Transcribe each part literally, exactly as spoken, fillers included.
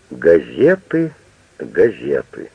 Газеты, газеты.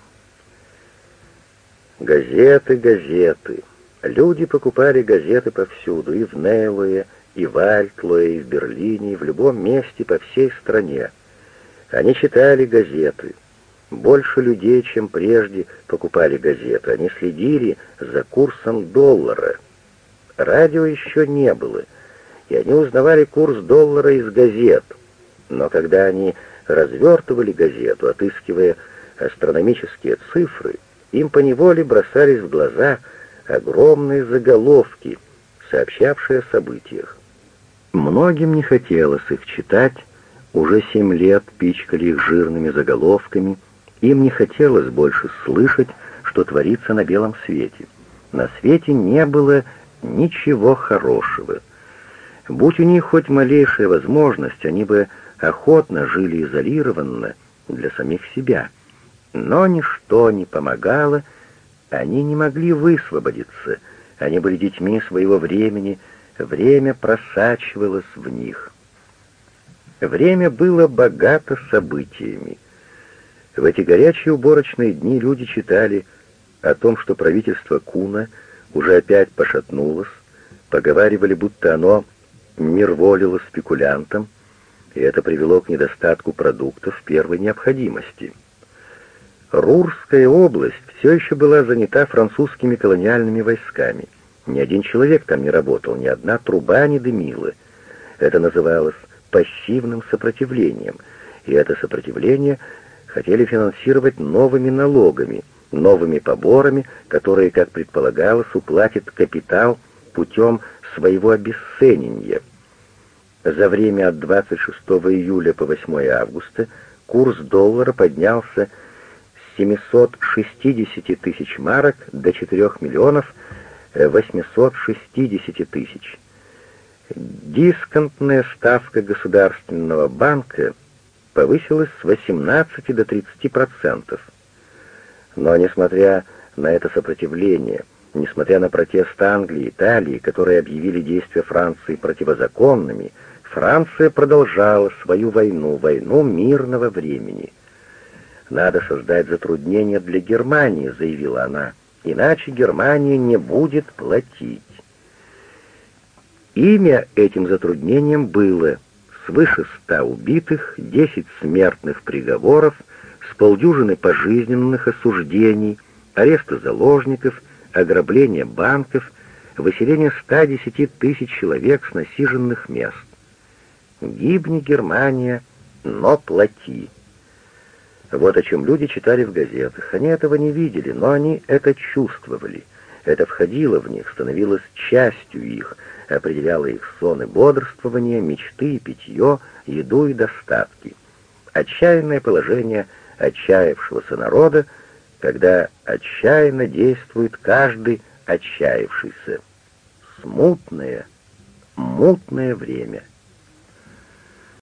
Газеты, газеты. Люди покупали газеты повсюду, и в Нейлое, и в Альтлое, и в Берлине, и в любом месте по всей стране. Они читали газеты. Больше людей, чем прежде, покупали газеты. Они следили за курсом доллара. Радио еще не было, и они узнавали курс доллара из газет. Но когда они развертывали газету, отыскивая астрономические цифры, им поневоле бросались в глаза огромные заголовки, сообщавшие о событиях. Многим не хотелось их читать, уже семь лет пичкали их жирными заголовками, им не хотелось больше слышать, что творится на белом свете. На свете не было ничего хорошего. Будь у них хоть малейшая возможность, они бы охотно жили изолированно для самих себя. Но ничто не помогало, они не могли высвободиться, они были детьми своего времени, время просачивалось в них. Время было богато событиями. В эти горячие уборочные дни люди читали о том, что правительство Куна уже опять пошатнулось, поговаривали, будто оно мирволило спекулянтам, и это привело к недостатку продуктов первой необходимости. Рурская область все еще была занята французскими колониальными войсками. Ни один человек там не работал, ни одна труба не дымила. Это называлось пассивным сопротивлением, и это сопротивление хотели финансировать новыми налогами, новыми поборами, которые, как предполагалось, уплатит капитал путем своего обесценения. За время от двадцать шестого июля по восьмое августа курс доллара поднялся с семисот шестидесяти тысяч марок до четырёх миллионов восьмисот шестидесяти тысяч. Дисконтная ставка Государственного банка повысилась с восемнадцати до тридцати процентов. Но, несмотря на это сопротивление, несмотря на протест Англии и Италии, которые объявили действия Франции противозаконными, Франция продолжала свою войну, войну мирного времени. «Надо создать затруднения для Германии», — заявила она, — «иначе Германия не будет платить». Имя этим затруднениям было свыше ста убитых, десять смертных приговоров, с полдюжины пожизненных осуждений, аресты заложников, ограбление банков, выселение ста десяти тысяч человек с насиженных мест. «Гибни, Германия, но плати». Вот о чем люди читали в газетах. Они этого не видели, но они это чувствовали. Это входило в них, становилось частью их, определяло их сон и бодрствование, мечты и питье, еду и достатки. Отчаянное положение отчаявшегося народа, когда отчаянно действует каждый отчаявшийся. Смутное, мутное время —